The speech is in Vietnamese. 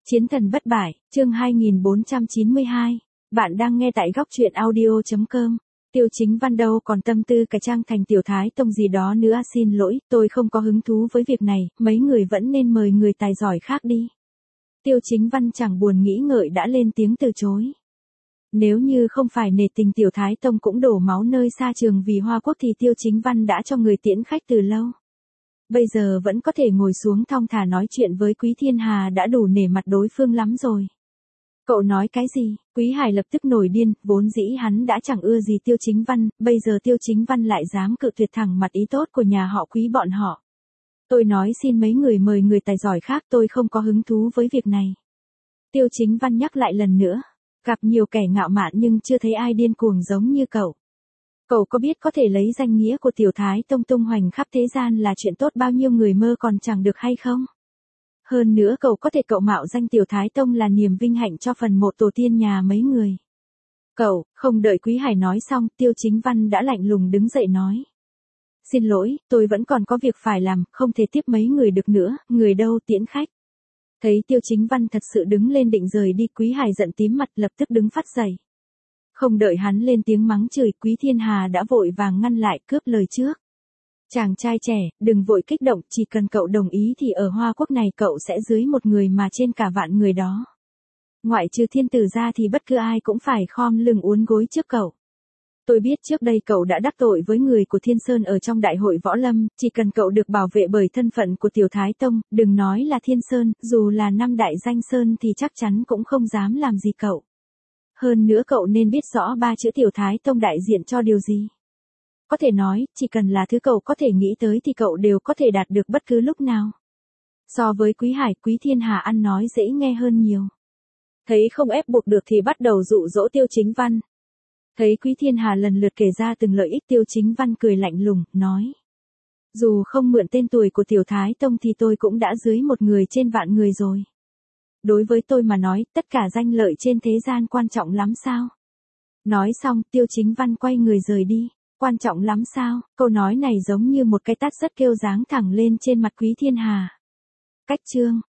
Chiến thần bất bại, chương 2492. Bạn đang nghe tại góc truyện audio.com. Tiêu Chính Văn đâu còn tâm tư cải trang thành tiểu thái tông gì đó nữa, xin lỗi, tôi không có hứng thú với việc này, mấy người vẫn nên mời người tài giỏi khác đi. Tiêu Chính Văn chẳng buồn nghĩ ngợi đã lên tiếng từ chối. Nếu như không phải nể tình tiểu thái tông cũng đổ máu nơi xa trường vì Hoa Quốc thì Tiêu Chính Văn đã cho người tiễn khách từ lâu. Bây giờ vẫn có thể ngồi xuống thong thả nói chuyện với Quý Thiên Hà đã đủ nể mặt đối phương lắm rồi. Cậu nói cái gì? Quý Hải lập tức nổi điên, vốn dĩ hắn đã chẳng ưa gì Tiêu Chính Văn, bây giờ Tiêu Chính Văn lại dám cự tuyệt thẳng mặt ý tốt của nhà họ Quý bọn họ. Tôi nói xin mấy người mời người tài giỏi khác, tôi không có hứng thú với việc này. Tiêu Chính Văn nhắc lại lần nữa, gặp nhiều kẻ ngạo mạn nhưng chưa thấy ai điên cuồng giống như cậu. Cậu có biết có thể lấy danh nghĩa của tiểu thái tông tung hoành khắp thế gian là chuyện tốt bao nhiêu người mơ còn chẳng được hay không? Hơn nữa cậu có thể cậu mạo danh tiểu thái tông là niềm vinh hạnh cho phần mộ tổ tiên nhà mấy người. Cậu, không đợi Quý Hải nói xong, Tiêu Chính Văn đã lạnh lùng đứng dậy nói. Xin lỗi, tôi vẫn còn có việc phải làm, không thể tiếp mấy người được nữa, người đâu tiễn khách. Thấy Tiêu Chính Văn thật sự đứng lên định rời đi, Quý Hải giận tím mặt lập tức đứng phát dậy. Không đợi hắn lên tiếng mắng chửi, Quý Thiên Hà đã vội vàng ngăn lại, cướp lời trước. Chàng trai trẻ, đừng vội kích động, chỉ cần cậu đồng ý thì ở Hoa Quốc này cậu sẽ dưới một người mà trên cả vạn người đó. Ngoại trừ thiên tử ra thì bất cứ ai cũng phải khom lưng uốn gối trước cậu. Tôi biết trước đây cậu đã đắc tội với người của Thiên Sơn ở trong đại hội võ lâm, chỉ cần cậu được bảo vệ bởi thân phận của tiểu thái tông, đừng nói là Thiên Sơn, dù là năm đại danh sơn thì chắc chắn cũng không dám làm gì cậu. Hơn nữa cậu nên biết rõ ba chữ tiểu thái tông đại diện cho điều gì. Có thể nói, chỉ cần là thứ cậu có thể nghĩ tới thì cậu đều có thể đạt được bất cứ lúc nào. So với Quý Hải, Quý Thiên Hà ăn nói dễ nghe hơn nhiều. Thấy không ép buộc được thì bắt đầu dụ dỗ Tiêu Chính Văn. Thấy Quý Thiên Hà lần lượt kể ra từng lợi ích, Tiêu Chính Văn cười lạnh lùng, nói. Dù không mượn tên tuổi của tiểu thái tông thì tôi cũng đã dưới một người trên vạn người rồi. Đối với tôi mà nói, tất cả danh lợi trên thế gian quan trọng lắm sao? Nói xong, Tiêu Chính Văn quay người rời đi. Quan trọng lắm sao? Câu nói này giống như một cái tát rất kêu giáng thẳng lên trên mặt Quý Thiên Hà. Cách chương